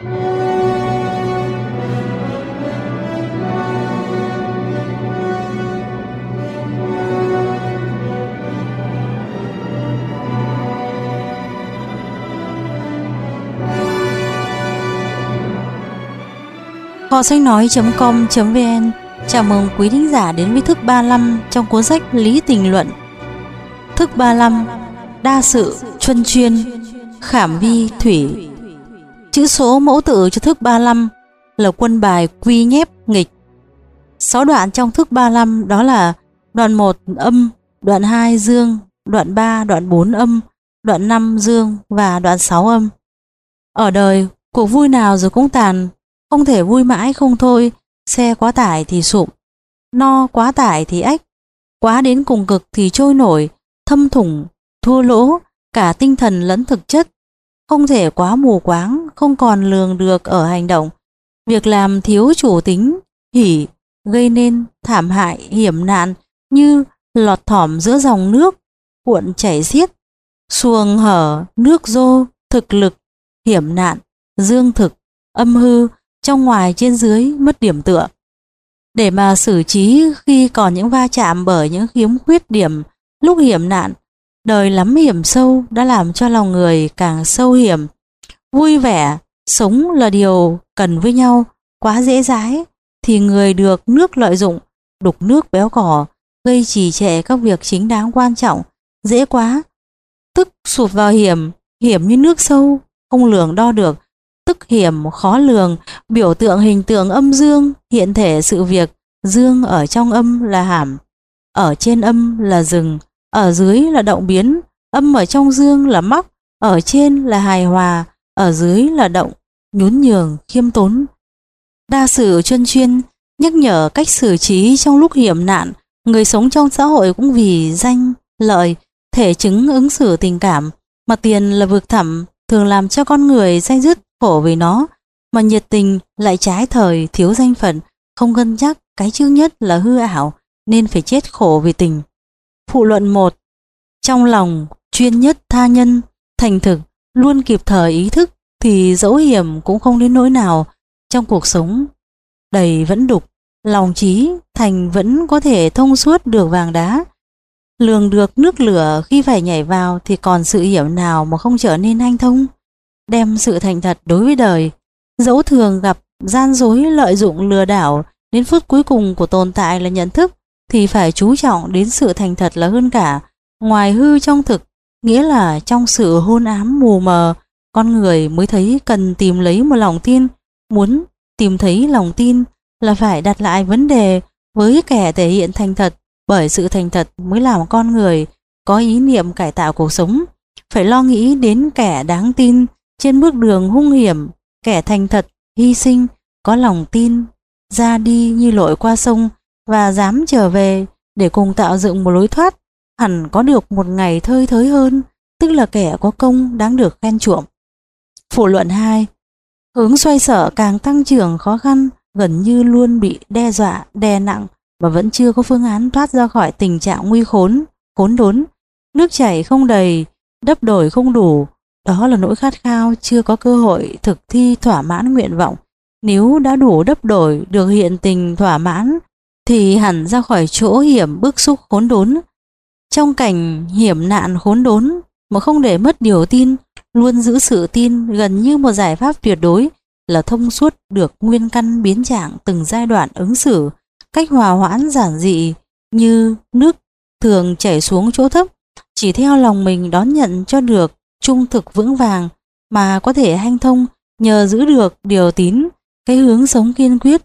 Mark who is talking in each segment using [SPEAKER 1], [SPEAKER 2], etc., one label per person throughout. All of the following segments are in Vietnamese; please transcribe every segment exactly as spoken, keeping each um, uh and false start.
[SPEAKER 1] Kho sách nói chấm com chấm vn chào mừng quý thính giả đến với thức ba mươi lăm trong cuốn sách Lý Tình Luận. Thức ba mươi lăm: đa sự, chuân chuyên, khảm vi, thủy. Chữ số mẫu tự cho thức ba mươi lăm là quân bài quy nhép nghịch. Sáu đoạn trong thức ba mươi lăm đó là đoạn một âm, đoạn hai dương, đoạn ba, đoạn bốn âm, đoạn năm dương và đoạn sáu âm. Ở đời, cuộc vui nào rồi cũng tàn, không thể vui mãi không thôi. Xe quá tải thì sụm, no quá tải thì ách, quá đến cùng cực thì trôi nổi, thâm thủng, thua lỗ, cả tinh thần lẫn thực chất. Không thể quá mù quáng, không còn lường được ở hành động. Việc làm thiếu chủ tính, hỉ, gây nên thảm hại, hiểm nạn như lọt thỏm giữa dòng nước, cuộn chảy xiết, xuồng hở, nước dô, thực lực, hiểm nạn, dương thực, âm hư, trong ngoài trên dưới mất điểm tựa. Để mà xử trí khi còn những va chạm bởi những khiếm khuyết điểm lúc hiểm nạn, đời lắm hiểm sâu đã làm cho lòng người càng sâu hiểm. Vui vẻ, sống là điều cần với nhau, quá dễ dãi thì người được nước lợi dụng, đục nước béo cỏ, gây trì trệ các việc chính đáng quan trọng. Dễ quá, tức sụt vào hiểm, hiểm như nước sâu, không lường đo được. Tức hiểm khó lường, biểu tượng hình tượng âm dương, hiện thể sự việc. Dương ở trong âm là hàm, ở trên âm là rừng, ở dưới là động biến. Âm ở trong dương là mắc, ở trên là hài hòa, ở dưới là động, nhún nhường, khiêm tốn. Đa sự chuyên chuyên, nhắc nhở cách xử trí trong lúc hiểm nạn. Người sống trong xã hội cũng vì danh, lợi, thể chứng ứng xử tình cảm, mà tiền là vực thẳm, thường làm cho con người day dứt khổ vì nó, mà nhiệt tình lại trái thời, thiếu danh phận, không cân nhắc cái trước nhất là hư ảo nên phải chết khổ vì tình. Phụ luận một: trong lòng chuyên nhất tha nhân, thành thực, luôn kịp thời ý thức thì dẫu hiểm cũng không đến nỗi nào. Trong cuộc sống đầy vẫn đục, lòng trí thành vẫn có thể thông suốt được vàng đá. Lường được nước lửa khi phải nhảy vào thì còn sự hiểm nào mà không trở nên hanh thông. Đem sự thành thật đối với đời, dẫu thường gặp gian dối, lợi dụng, lừa đảo, đến phút cuối cùng của tồn tại là nhận thức, thì phải chú trọng đến sự thành thật là hơn cả. Ngoài hư trong thực, nghĩa là trong sự hôn ám mù mờ, con người mới thấy cần tìm lấy một lòng tin. Muốn tìm thấy lòng tin là phải đặt lại vấn đề với kẻ thể hiện thành thật, bởi sự thành thật mới làm con người có ý niệm cải tạo cuộc sống. Phải lo nghĩ đến kẻ đáng tin trên bước đường hung hiểm, kẻ thành thật, hy sinh, có lòng tin, ra đi như lội qua sông và dám trở về để cùng tạo dựng một lối thoát, hẳn có được một ngày thơi thới hơn, tức là kẻ có công đáng được khen chuộng. Phụ luận hai: hướng xoay sở càng tăng trưởng khó khăn, gần như luôn bị đe dọa, đè nặng và vẫn chưa có phương án thoát ra khỏi tình trạng nguy khốn, khốn đốn. Nước chảy không đầy, đắp đổi không đủ, đó là nỗi khát khao chưa có cơ hội thực thi thỏa mãn nguyện vọng. Nếu đã đủ đắp đổi được hiện tình thỏa mãn thì hẳn ra khỏi chỗ hiểm bức xúc khốn đốn. Trong cảnh hiểm nạn khốn đốn mà không để mất điều tin, luôn giữ sự tin gần như một giải pháp tuyệt đối, là thông suốt được nguyên căn biến trạng từng giai đoạn ứng xử, cách hòa hoãn giản dị như nước thường chảy xuống chỗ thấp, chỉ theo lòng mình đón nhận cho được trung thực vững vàng, mà có thể hanh thông nhờ giữ được điều tín, cái hướng sống kiên quyết.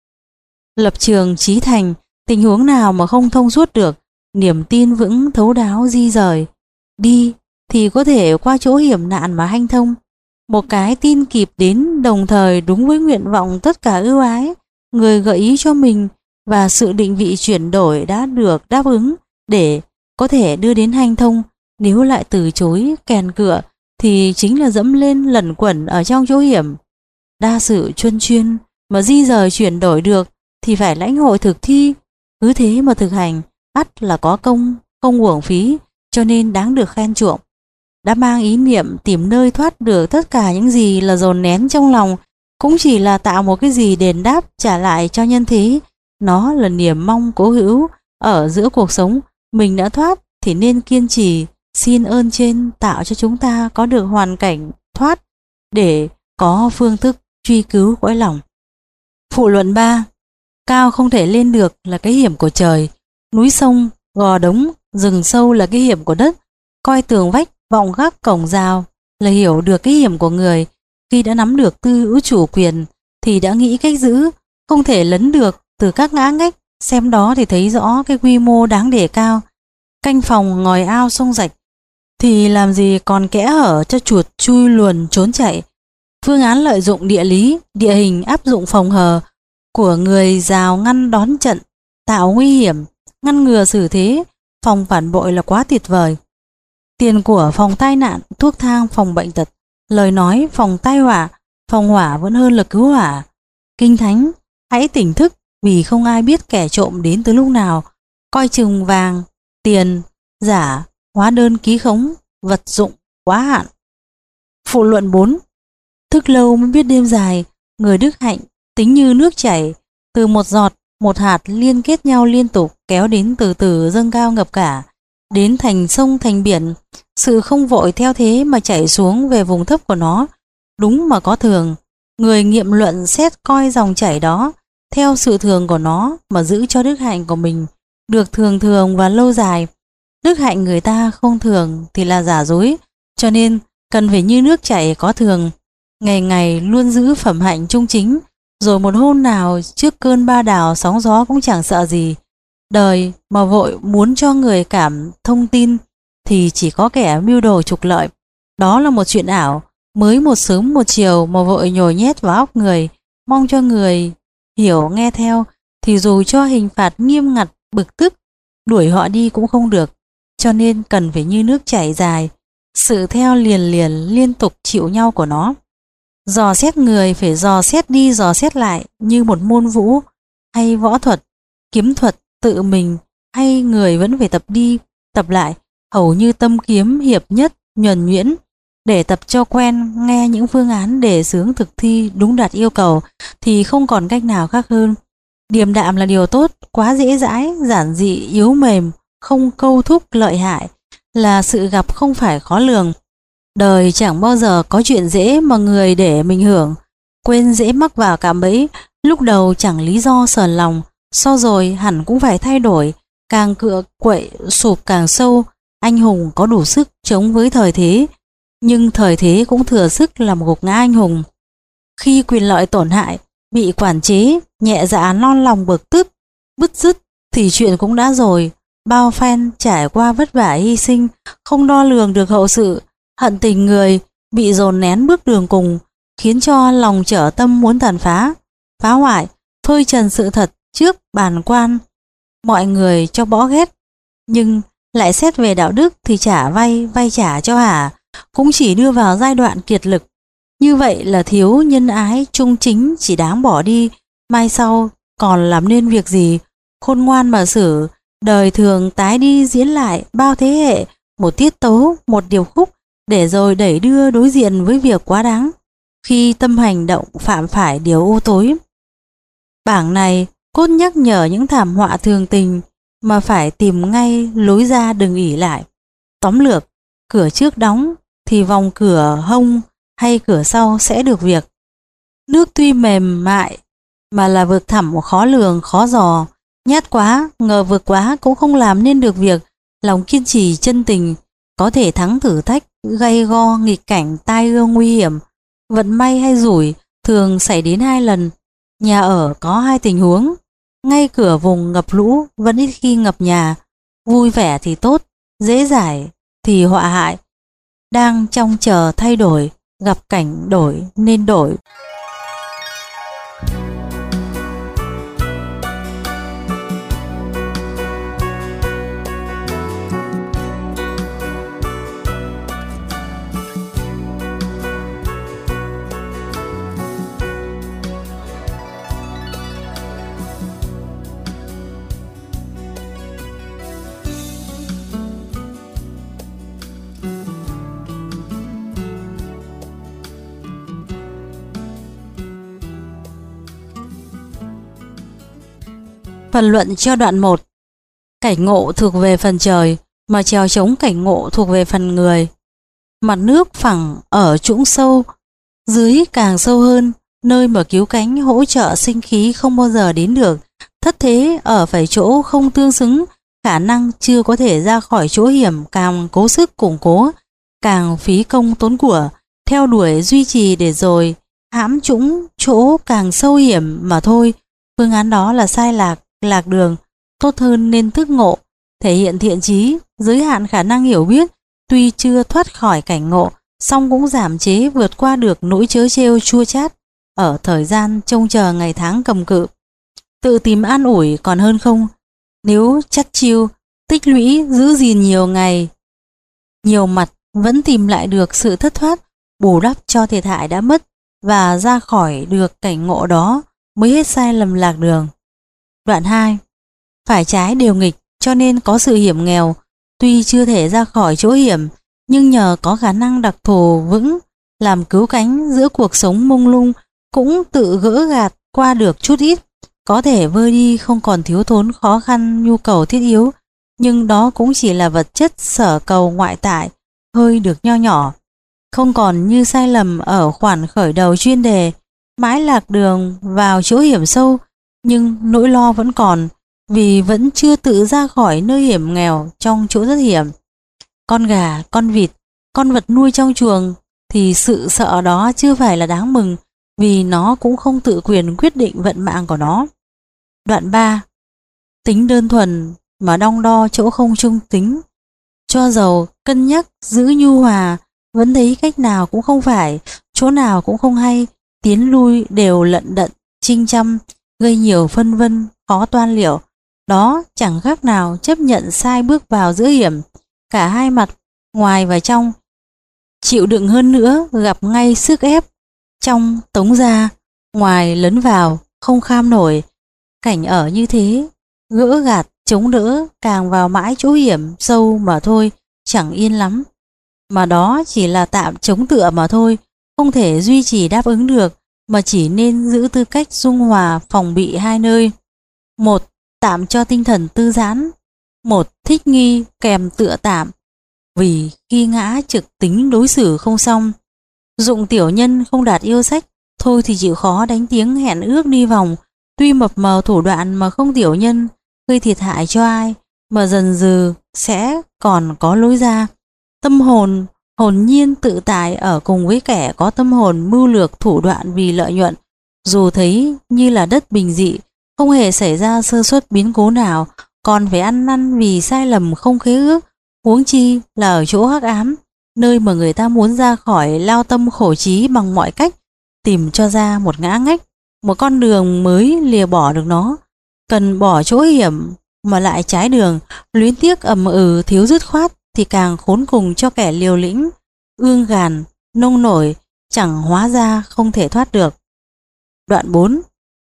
[SPEAKER 1] Lập trường chí thành, tình huống nào mà không thông suốt được, niềm tin vững thấu đáo di rời đi thì có thể qua chỗ hiểm nạn mà hanh thông. Một cái tin kịp đến đồng thời đúng với nguyện vọng tất cả ưu ái người gợi ý cho mình, và sự định vị chuyển đổi đã được đáp ứng để có thể đưa đến hanh thông. Nếu lại từ chối kèn cựa thì chính là dẫm lên lẩn quẩn ở trong chỗ hiểm. Đa sự chuyên chuyên mà di rời chuyển đổi được thì phải lãnh hội thực thi, cứ thế mà thực hành ắt là có công, không uổng phí, cho nên đáng được khen chuộng. đã mang ý niệm tìm nơi thoát được tất cả những gì là dồn nén trong lòng, cũng chỉ là tạo một cái gì đền đáp trả lại cho nhân thế. Nó là niềm mong cố hữu ở giữa cuộc sống. Mình đã thoát thì nên kiên trì, xin ơn trên tạo cho chúng ta có được hoàn cảnh thoát để có phương thức truy cứu cõi lòng. Phụ luận ba. Cao không thể lên được là cái hiểm của trời, núi sông, gò đống, rừng sâu là cái hiểm của đất, coi tường vách, vọng gác cổng rào là hiểu được cái hiểm của người. Khi đã nắm được tư hữu chủ quyền thì đã nghĩ cách giữ, không thể lấn được từ các ngã ngách, xem đó thì thấy rõ cái quy mô đáng đề cao. Canh phòng ngòi ao sông rạch thì làm gì còn kẽ hở cho chuột chui luồn trốn chạy. Phương án lợi dụng địa lý, địa hình áp dụng phòng hờ của người rào ngăn đón trận, tạo nguy hiểm, ngăn ngừa xử thế, phòng phản bội là quá tuyệt vời. Tiền của phòng tai nạn, thuốc thang phòng bệnh tật, lời nói phòng tai họa, phòng hỏa vẫn hơn là cứu hỏa. Kinh thánh, hãy tỉnh thức vì không ai biết kẻ trộm đến từ lúc nào, coi chừng vàng, tiền, giả, hóa đơn ký khống, vật dụng quá hạn. Phụ luận bốn. Thức lâu mới biết đêm dài, người đức hạnh tính như nước chảy, từ một giọt, một hạt liên kết nhau liên tục kéo đến từ từ dâng cao ngập cả, đến thành sông thành biển. Sự không vội theo thế mà chảy xuống về vùng thấp của nó, đúng mà có thường. Người nghiệm luận xét coi dòng chảy đó theo sự thường của nó mà giữ cho đức hạnh của mình được thường thường và lâu dài. Đức hạnh người ta không thường thì là giả dối, cho nên cần phải như nước chảy có thường, ngày ngày luôn giữ phẩm hạnh trung chính, rồi một hôm nào trước cơn ba đảo sóng gió cũng chẳng sợ gì. Đời mà vội muốn cho người cảm thông tin thì chỉ có kẻ mưu đồ trục lợi. Đó là một chuyện ảo, mới một sớm một chiều mà vội nhồi nhét vào óc người, mong cho người hiểu nghe theo, thì dù cho hình phạt nghiêm ngặt bực tức, đuổi họ đi cũng không được. Cho nên cần phải như nước chảy dài, sự theo liền liền liên tục chịu nhau của nó. Dò xét người phải dò xét đi dò xét lại như một môn vũ hay võ thuật, kiếm thuật tự mình hay người vẫn phải tập đi tập lại, hầu như tâm kiếm hiệp nhất nhuần nhuyễn, để tập cho quen nghe những phương án đề xướng thực thi đúng đạt yêu cầu thì không còn cách nào khác hơn. Điềm đạm là điều tốt, quá dễ dãi, giản dị, yếu mềm, không câu thúc lợi hại là sự gặp không phải khó lường. Đời chẳng bao giờ có chuyện dễ mà người để mình hưởng, quên dễ mắc vào cạm bẫy, lúc đầu chẳng lý do sờn lòng, sau rồi hẳn cũng phải thay đổi, càng cựa quậy sụp càng sâu. Anh hùng có đủ sức chống với thời thế, nhưng thời thế cũng thừa sức làm gục ngã anh hùng. Khi quyền lợi tổn hại, bị quản chế, nhẹ dạ non lòng bực tức, bứt rứt thì chuyện cũng đã rồi. Bao phen trải qua vất vả hy sinh, không đo lường được hậu sự, hận tình người, bị dồn nén bước đường cùng, khiến cho lòng trở tâm muốn tàn phá, phá hoại, phơi trần sự thật trước bàn quan, mọi người cho bỏ ghét. Nhưng lại xét về đạo đức thì trả vay, vay trả cho hả, cũng chỉ đưa vào giai đoạn kiệt lực. Như vậy là thiếu nhân ái trung chính, chỉ đáng bỏ đi, mai sau còn làm nên việc gì. Khôn ngoan mà xử, đời thường tái đi diễn lại bao thế hệ, một tiết tấu, một điệp khúc, để rồi đẩy đưa đối diện với việc quá đáng, khi tâm hành động phạm phải điều u tối. Bảng này cốt nhắc nhở những thảm họa thường tình mà phải tìm ngay lối ra, đừng ỷ lại. Tóm lược, cửa trước đóng thì vòng cửa hông hay cửa sau sẽ được việc. Nước tuy mềm mại mà là vực thẳm khó lường khó dò, nhát quá, ngờ vực quá cũng không làm nên được việc. Lòng kiên trì chân tình có thể thắng thử thách gay go, nghịch cảnh, tai ương nguy hiểm. Vận may hay rủi thường xảy đến hai lần. Nhà ở có hai tình huống, ngay cửa vùng ngập lũ vẫn ít khi ngập nhà. Vui vẻ thì tốt, dễ giải thì họa hại. Đang trong chờ thay đổi, gặp cảnh đổi nên đổi. Phần luận cho đoạn một. Cảnh ngộ thuộc về phần trời, mà trèo chống cảnh ngộ thuộc về phần người. Mặt nước phẳng ở trũng sâu, dưới càng sâu hơn, nơi mà cứu cánh hỗ trợ sinh khí không bao giờ đến được. Thất thế ở phải chỗ không tương xứng, khả năng chưa có thể ra khỏi chỗ hiểm, càng cố sức củng cố, càng phí công tốn của, theo đuổi duy trì để rồi hãm trũng chỗ càng sâu hiểm mà thôi. Phương án đó là sai lạc, lạc đường. Tốt hơn nên thức ngộ, thể hiện thiện chí, giới hạn khả năng hiểu biết, tuy chưa thoát khỏi cảnh ngộ, song cũng giảm chế vượt qua được nỗi trớ trêu chua chát ở thời gian trông chờ ngày tháng cầm cự. Tự tìm an ủi còn hơn không. Nếu chắt chiu, tích lũy giữ gìn nhiều ngày, nhiều mặt vẫn tìm lại được sự thất thoát, bù đắp cho thiệt hại đã mất và ra khỏi được cảnh ngộ đó mới hết sai lầm lạc đường. Đoạn hai. Phải trái đều nghịch, cho nên có sự hiểm nghèo, tuy chưa thể ra khỏi chỗ hiểm, nhưng nhờ có khả năng đặc thù vững, làm cứu cánh giữa cuộc sống mông lung, cũng tự gỡ gạt qua được chút ít, có thể vơi đi không còn thiếu thốn khó khăn nhu cầu thiết yếu, nhưng đó cũng chỉ là vật chất sở cầu ngoại tại, hơi được nho nhỏ. Không còn như sai lầm ở khoản khởi đầu chuyên đề, mãi lạc đường vào chỗ hiểm sâu, nhưng nỗi lo vẫn còn, vì vẫn chưa tự ra khỏi nơi hiểm nghèo trong chỗ rất hiểm. Con gà, con vịt, con vật nuôi trong chuồng thì sự sợ đó chưa phải là đáng mừng, vì nó cũng không tự quyền quyết định vận mạng của nó. Đoạn ba. Tính đơn thuần mà đong đo chỗ không trung tính, cho dầu cân nhắc giữ nhu hòa, vẫn thấy cách nào cũng không phải, chỗ nào cũng không hay, tiến lui đều lận đận, chinh chăm, gây nhiều phân vân, khó toan liệu. Đó chẳng khác nào chấp nhận sai bước vào giữa hiểm, cả hai mặt, ngoài và trong. Chịu đựng hơn nữa, gặp ngay sức ép, trong tống ra, ngoài lấn vào, không kham nổi. Cảnh ở như thế, gỡ gạt, chống đỡ, càng vào mãi chỗ hiểm, sâu mà thôi, chẳng yên lắm. Mà đó chỉ là tạm chống tựa mà thôi, không thể duy trì đáp ứng được, mà chỉ nên giữ tư cách dung hòa phòng bị hai nơi. Một, tạm cho tinh thần tư giãn. Một, thích nghi kèm tựa tạm. Vì khi ngã trực tính đối xử không xong, dụng tiểu nhân không đạt yêu sách, thôi thì chịu khó đánh tiếng hẹn ước đi vòng. Tuy mập mờ thủ đoạn mà không tiểu nhân, gây thiệt hại cho ai, mà dần dừ sẽ còn có lối ra. Tâm hồn hồn nhiên tự tại ở cùng với kẻ có tâm hồn mưu lược thủ đoạn vì lợi nhuận, dù thấy như là đất bình dị, không hề xảy ra sơ suất biến cố nào, còn phải ăn năn vì sai lầm không khế ước, huống chi là ở chỗ hắc ám, nơi mà người ta muốn ra khỏi lao tâm khổ trí bằng mọi cách, tìm cho ra một ngã ngách, một con đường mới lìa bỏ được nó. Cần bỏ chỗ hiểm mà lại trái đường, luyến tiếc ầm ừ thiếu dứt khoát, thì càng khốn cùng cho kẻ liều lĩnh, ương gàn, nông nổi, chẳng hóa ra không thể thoát được. Đoạn bốn.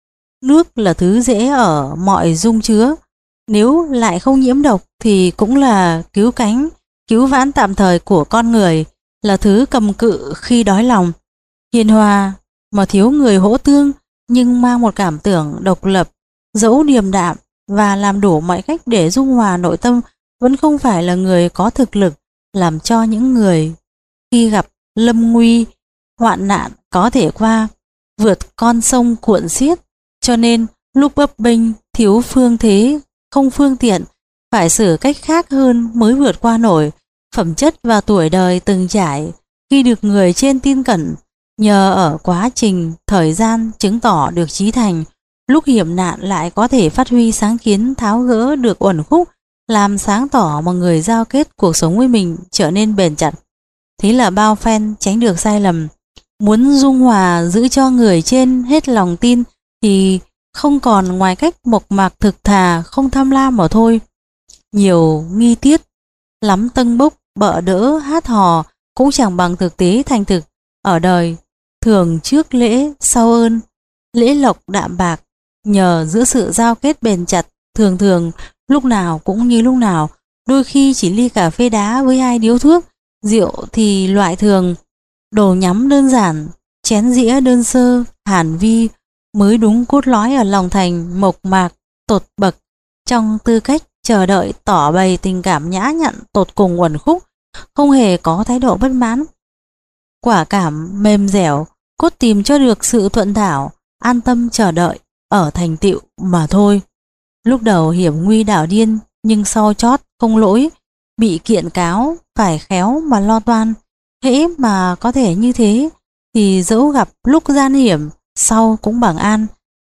[SPEAKER 1] Nước là thứ dễ ở mọi dung chứa, nếu lại không nhiễm độc thì cũng là cứu cánh, cứu vãn tạm thời của con người, là thứ cầm cự khi đói lòng. Hiền hòa mà thiếu người hỗ tương, nhưng mang một cảm tưởng độc lập, dẫu điềm đạm và làm đủ mọi cách để dung hòa nội tâm, vẫn không phải là người có thực lực làm cho những người khi gặp lâm nguy, hoạn nạn có thể qua, vượt con sông cuộn xiết. Cho nên lúc bấp bênh, thiếu phương thế, không phương tiện, phải xử cách khác hơn mới vượt qua nổi. Phẩm chất và tuổi đời từng trải, khi được người trên tin cẩn, nhờ ở quá trình thời gian chứng tỏ được trí thành, lúc hiểm nạn lại có thể phát huy sáng kiến, tháo gỡ được uẩn khúc, làm sáng tỏ mà người giao kết cuộc sống với mình trở nên bền chặt. Thế là bao phen tránh được sai lầm. Muốn dung hòa giữ cho người trên hết lòng tin thì không còn ngoài cách mộc mạc thực thà, không tham lam mà thôi. Nhiều nghi tiết lắm tâng bốc bợ đỡ hát hò cũng chẳng bằng thực tế thành thực ở đời. Thường trước lễ sau ơn, lễ lộc đạm bạc, nhờ giữa sự giao kết bền chặt, thường thường lúc nào cũng như lúc nào, đôi khi chỉ ly cà phê đá với hai điếu thuốc, rượu thì loại thường, đồ nhắm đơn giản, chén dĩa đơn sơ, hàn vi, mới đúng cốt lõi ở lòng thành mộc mạc tột bậc trong tư cách chờ đợi, tỏ bày tình cảm nhã nhặn tột cùng uẩn khúc, không hề có thái độ bất mãn. Quả cảm mềm dẻo, cốt tìm cho được sự thuận thảo, an tâm chờ đợi ở thành tựu mà thôi. Lúc đầu hiểm nguy đảo điên, nhưng sau chót không lỗi, bị kiện cáo phải khéo mà lo toan. Hễ mà có thể như thế thì dẫu gặp lúc gian hiểm, sau cũng bằng an.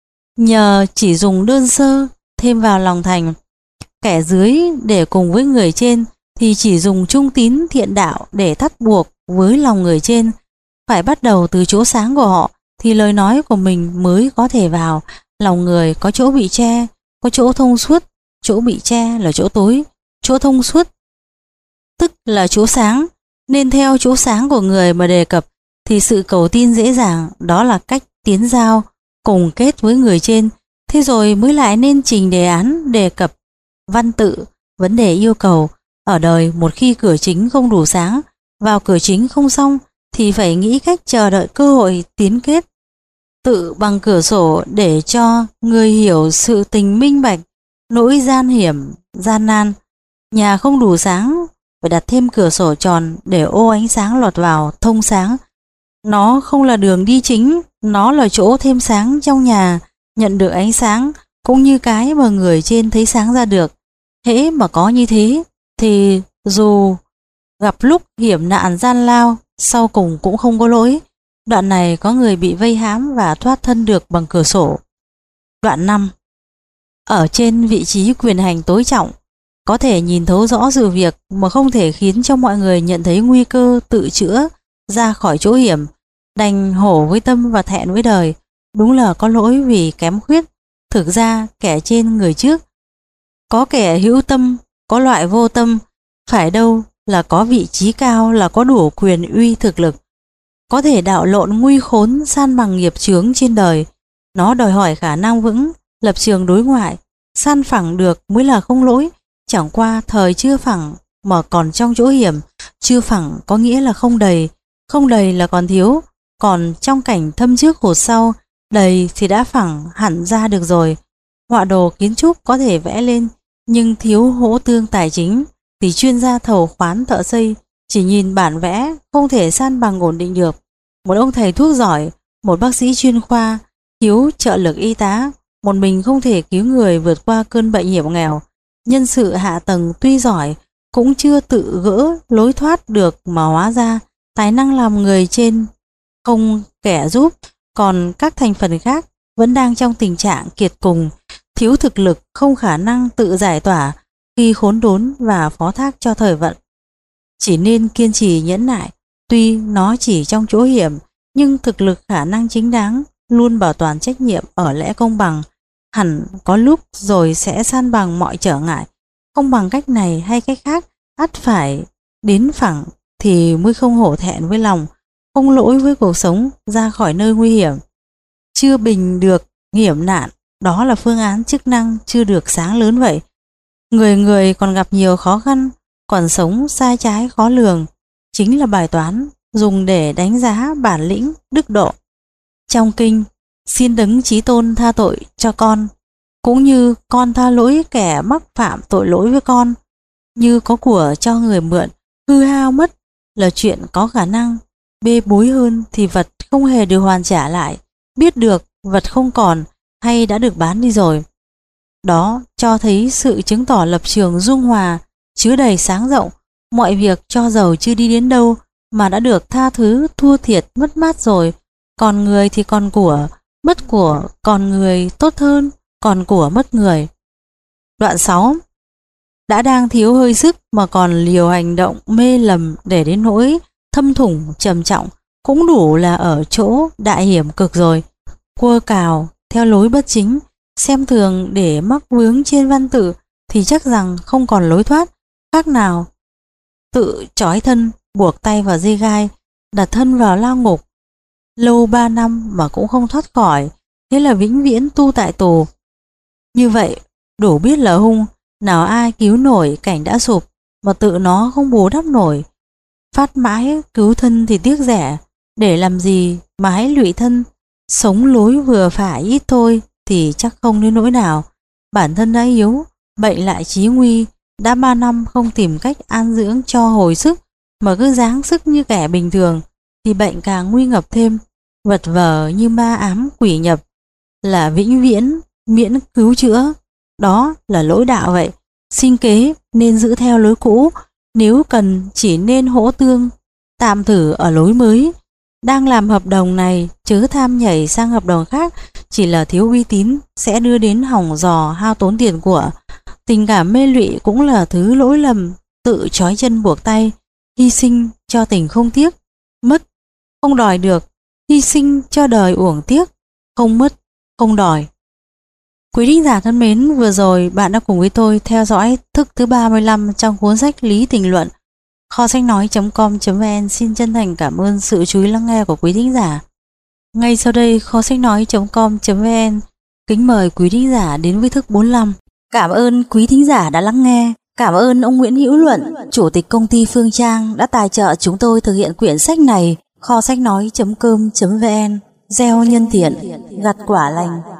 [SPEAKER 1] Nhờ chỉ dùng đơn sơ thêm vào lòng thành, kẻ dưới để cùng với người trên thì chỉ dùng trung tín thiện đạo để thắt buộc với lòng người trên. Phải bắt đầu từ chỗ sáng của họ thì lời nói của mình mới có thể vào lòng người. Có chỗ bị che, có chỗ thông suốt. Chỗ bị che là chỗ tối, chỗ thông suốt tức là chỗ sáng, nên theo chỗ sáng của người mà đề cập thì sự cầu tin dễ dàng. Đó là cách tiến giao cùng kết với người trên. Thế rồi mới lại nên trình đề án đề cập văn tự vấn đề yêu cầu. Ở đời một khi cửa chính không đủ sáng, vào cửa chính không xong thì phải nghĩ cách chờ đợi cơ hội tiến kết tự bằng cửa sổ để cho người hiểu sự tình minh bạch, nỗi gian hiểm gian nan. Nhà không đủ sáng, phải đặt thêm cửa sổ tròn để ô ánh sáng lọt vào thông sáng. Nó không là đường đi chính, nó là chỗ thêm sáng trong nhà, nhận được ánh sáng cũng như cái mà người trên thấy sáng ra được. Hễ mà có như thế thì dù gặp lúc hiểm nạn gian lao, sau cùng cũng không có lỗi. Đoạn này có người bị vây hãm và thoát thân được bằng cửa sổ. Đoạn năm. Ở trên vị trí quyền hành tối trọng, có thể nhìn thấu rõ sự việc mà không thể khiến cho mọi người nhận thấy nguy cơ tự chữa ra khỏi chỗ hiểm, đành hổ với tâm và thẹn với đời. Đúng là có lỗi vì kém khuyết. Thực ra kẻ trên người trước, có kẻ hữu tâm, có loại vô tâm. Phải đâu là có vị trí cao, là có đủ quyền uy thực lực, có thể đạo lộn nguy khốn, san bằng nghiệp chướng trên đời. Nó đòi hỏi khả năng vững, lập trường đối ngoại. San phẳng được mới là không lỗi. Chẳng qua thời chưa phẳng mà còn trong chỗ hiểm. Chưa phẳng có nghĩa là không đầy, không đầy là còn thiếu. Còn trong cảnh thâm trước hụt sau, đầy thì đã phẳng hẳn ra được rồi. Họa đồ kiến trúc có thể vẽ lên, nhưng thiếu hỗ tương tài chính thì chuyên gia thầu khoán thợ xây chỉ nhìn bản vẽ không thể san bằng ổn định được. Một ông thầy thuốc giỏi, một bác sĩ chuyên khoa, thiếu trợ lực y tá, một mình không thể cứu người vượt qua cơn bệnh hiểm nghèo. Nhân sự hạ tầng tuy giỏi cũng chưa tự gỡ lối thoát được, mà hóa ra tài năng làm người trên không kẻ giúp, còn các thành phần khác vẫn đang trong tình trạng kiệt cùng, thiếu thực lực, không khả năng tự giải tỏa khi khốn đốn và phó thác cho thời vận. Chỉ nên kiên trì nhẫn nại, tuy nó chỉ trong chỗ hiểm, nhưng thực lực khả năng chính đáng, luôn bảo toàn trách nhiệm ở lẽ công bằng, hẳn có lúc rồi sẽ san bằng mọi trở ngại. Không bằng cách này hay cách khác, ắt phải đến phẳng thì mới không hổ thẹn với lòng, không lỗi với cuộc sống, ra khỏi nơi nguy hiểm. Chưa bình được hiểm nạn, đó là phương án chức năng chưa được sáng lớn vậy. Người người còn gặp nhiều khó khăn, còn sống sai trái khó lường, chính là bài toán dùng để đánh giá bản lĩnh đức độ. Trong kinh, xin Đấng Chí Tôn tha tội cho con, cũng như con tha lỗi kẻ mắc phạm tội lỗi với con. Như có của cho người mượn, hư hao mất là chuyện có khả năng, bê bối hơn thì vật không hề được hoàn trả lại, biết được vật không còn hay đã được bán đi rồi. Đó cho thấy sự chứng tỏ lập trường dung hòa, chứa đầy sáng rộng. Mọi việc cho dầu chưa đi đến đâu mà đã được tha thứ, thua thiệt, mất mát rồi. Còn người thì còn của, mất của còn người tốt hơn, còn của mất người. Đoạn sáu. Đã đang thiếu hơi sức mà còn liều hành động mê lầm để đến nỗi thâm thủng trầm trọng, cũng đủ là ở chỗ đại hiểm cực rồi. Quơ cào theo lối bất chính, xem thường để mắc vướng trên văn tự thì chắc rằng không còn lối thoát khác nào tự trói thân, buộc tay vào dây gai, đặt thân vào lao ngục lâu ba năm mà cũng không thoát khỏi, thế là vĩnh viễn tu tại tù. Như vậy đủ biết là hung, nào ai cứu nổi cảnh đã sụp mà tự nó không bù đắp nổi. Phát mãi cứu thân thì tiếc rẻ, để làm gì mà hãy lụy thân. Sống lối vừa phải ít thôi thì chắc không đến nỗi nào. bản thân đã yếu, bệnh lại chí nguy, đã ba năm không tìm cách an dưỡng cho hồi sức mà cứ dáng sức như kẻ bình thường, thì bệnh càng nguy ngập thêm, vật vờ như ma ám quỷ nhập, là vĩnh viễn miễn cứu chữa. Đó là lỗi đạo vậy. Sinh kế nên giữ theo lối cũ, nếu cần chỉ nên hỗ tương, tạm thử ở lối mới. Đang làm hợp đồng này chớ tham nhảy sang hợp đồng khác, chỉ là thiếu uy tín sẽ đưa đến hỏng giò hao tốn tiền của. Tình cảm mê lụy cũng là thứ lỗi lầm, tự trói chân buộc tay, hy sinh cho tình không tiếc, mất không đòi được, hy sinh cho đời uổng tiếc, không mất không đòi. Quý thính giả thân mến, vừa rồi bạn đã cùng với tôi theo dõi thức thứ ba mươi lăm trong cuốn sách Lý Tình Luận. Kho sách nói chấm com chấm vn xin chân thành cảm ơn sự chú ý lắng nghe của quý thính giả. Ngay sau đây, kho sách nói chấm com chấm vn kính mời quý thính giả đến với thức bốn mươi lăm. Cảm ơn quý thính giả đã lắng nghe. Cảm ơn ông Nguyễn Hữu Luận, chủ tịch công ty Phương Trang đã tài trợ chúng tôi thực hiện quyển sách này. Kho sách nói chấm com chấm vn gieo nhân thiện, gặt quả lành.